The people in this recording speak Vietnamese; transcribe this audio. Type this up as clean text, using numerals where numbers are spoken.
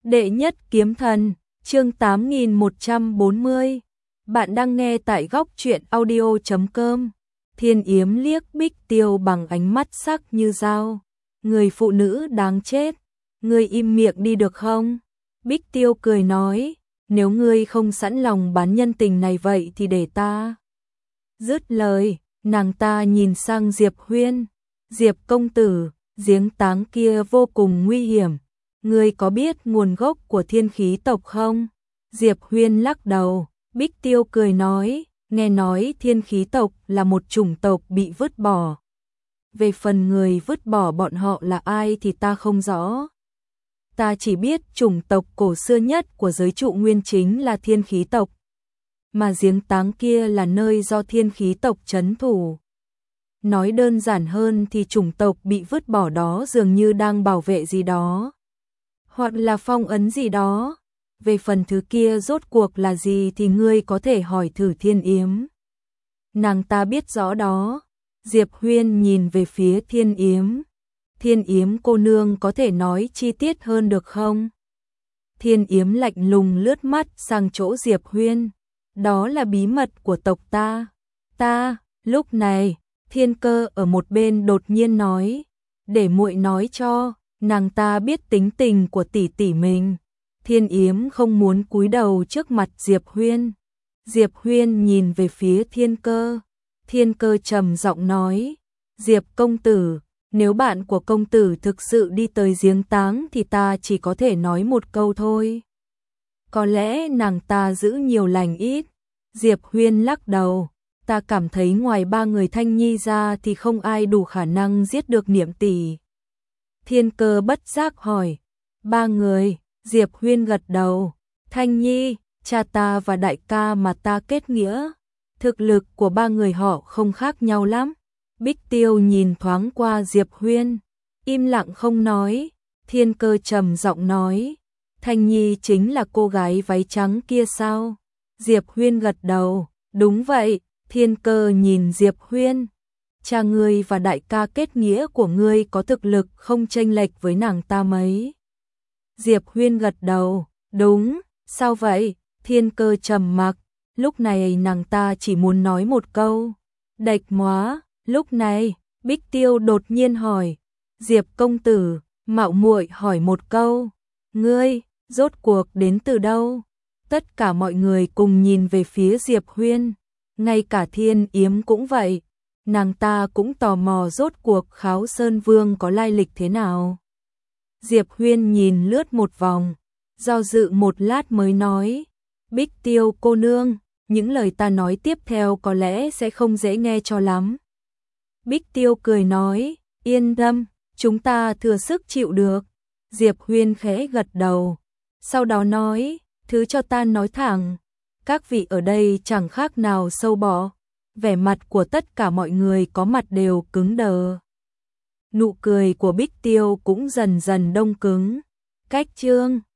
Đệ nhất kiếm thần, chương 8140. Bạn đang nghe tại góc truyện audio.com. Thiên Yếm liếc Bích Tiêu bằng ánh mắt sắc như dao. Người phụ nữ đáng chết, ngươi im miệng đi được không? Bích Tiêu cười nói, nếu ngươi không sẵn lòng bán nhân tình này vậy thì để ta. Dứt lời, nàng ta nhìn sang Diệp Huyên. Diệp công tử, giếng táng kia vô cùng nguy hiểm. Ngươi có biết nguồn gốc của thiên khí tộc không? Diệp Huyên lắc đầu. Bích Tiêu cười nói, nghe nói thiên khí tộc là một chủng tộc bị vứt bỏ. Về phần người vứt bỏ bọn họ là ai thì ta không rõ. Ta chỉ biết chủng tộc cổ xưa nhất của giới trụ nguyên chính là thiên khí tộc. Mà giếng táng kia là nơi do thiên khí tộc trấn thủ. Nói đơn giản hơn thì chủng tộc bị vứt bỏ đó dường như đang bảo vệ gì đó. Hoặc là phong ấn gì đó. Về phần thứ kia rốt cuộc là gì thì ngươi có thể hỏi thử Thiên Yếm. Nàng ta biết rõ đó. Diệp Huyên nhìn về phía Thiên Yếm. Thiên Yếm cô nương có thể nói chi tiết hơn được không? Thiên Yếm lạnh lùng lướt mắt sang chỗ Diệp Huyên. Đó là bí mật của tộc ta. Lúc này, Thiên Cơ ở một bên đột nhiên nói. Để muội nói cho, nàng ta biết tính tình của tỷ tỷ mình. Thiên Yếm không muốn cúi đầu trước mặt Diệp Huyên. Diệp Huyên nhìn về phía Thiên Cơ. Thiên Cơ trầm giọng nói, Diệp công tử, nếu bạn của công tử thực sự đi tới giếng táng thì ta chỉ có thể nói một câu thôi. Có lẽ nàng ta giữ nhiều lành ít. Diệp Huyên lắc đầu, ta cảm thấy ngoài ba người Thanh Nhi ra thì không ai đủ khả năng giết được Niệm tỷ. Thiên Cơ bất giác hỏi, ba người? Diệp Huyên gật đầu, Thanh Nhi, cha ta và đại ca mà ta kết nghĩa. Thực lực của ba người họ không khác nhau lắm. Bích Tiêu nhìn thoáng qua Diệp Huyên, im lặng không nói. Thiên Cơ trầm giọng nói, Thanh Nhi chính là cô gái váy trắng kia sao? Diệp Huyên gật đầu, đúng vậy. Thiên Cơ nhìn Diệp Huyên, cha ngươi và đại ca kết nghĩa của ngươi có thực lực không chênh lệch với nàng ta mấy. Diệp Huyên gật đầu, đúng, sao vậy? Thiên Cơ trầm mặc, lúc này nàng ta chỉ muốn nói một câu, đạch móa. Lúc này, Bích Tiêu đột nhiên hỏi, Diệp công tử, mạo muội hỏi một câu, ngươi, rốt cuộc đến từ đâu? Tất cả mọi người cùng nhìn về phía Diệp Huyên, ngay cả Thiên Yếm cũng vậy, nàng ta cũng tò mò rốt cuộc Kháo Sơn Vương có lai lịch thế nào. Diệp Huyên nhìn lướt một vòng, do dự một lát mới nói, Bích Tiêu cô nương, những lời ta nói tiếp theo có lẽ sẽ không dễ nghe cho lắm. Bích Tiêu cười nói, yên tâm, chúng ta thừa sức chịu được. Diệp Huyên khẽ gật đầu, sau đó nói, thứ cho ta nói thẳng, các vị ở đây chẳng khác nào sâu bọ. Vẻ mặt của tất cả mọi người có mặt đều cứng đờ. Nụ cười của Bích Tiêu cũng dần dần đông cứng. Cách chương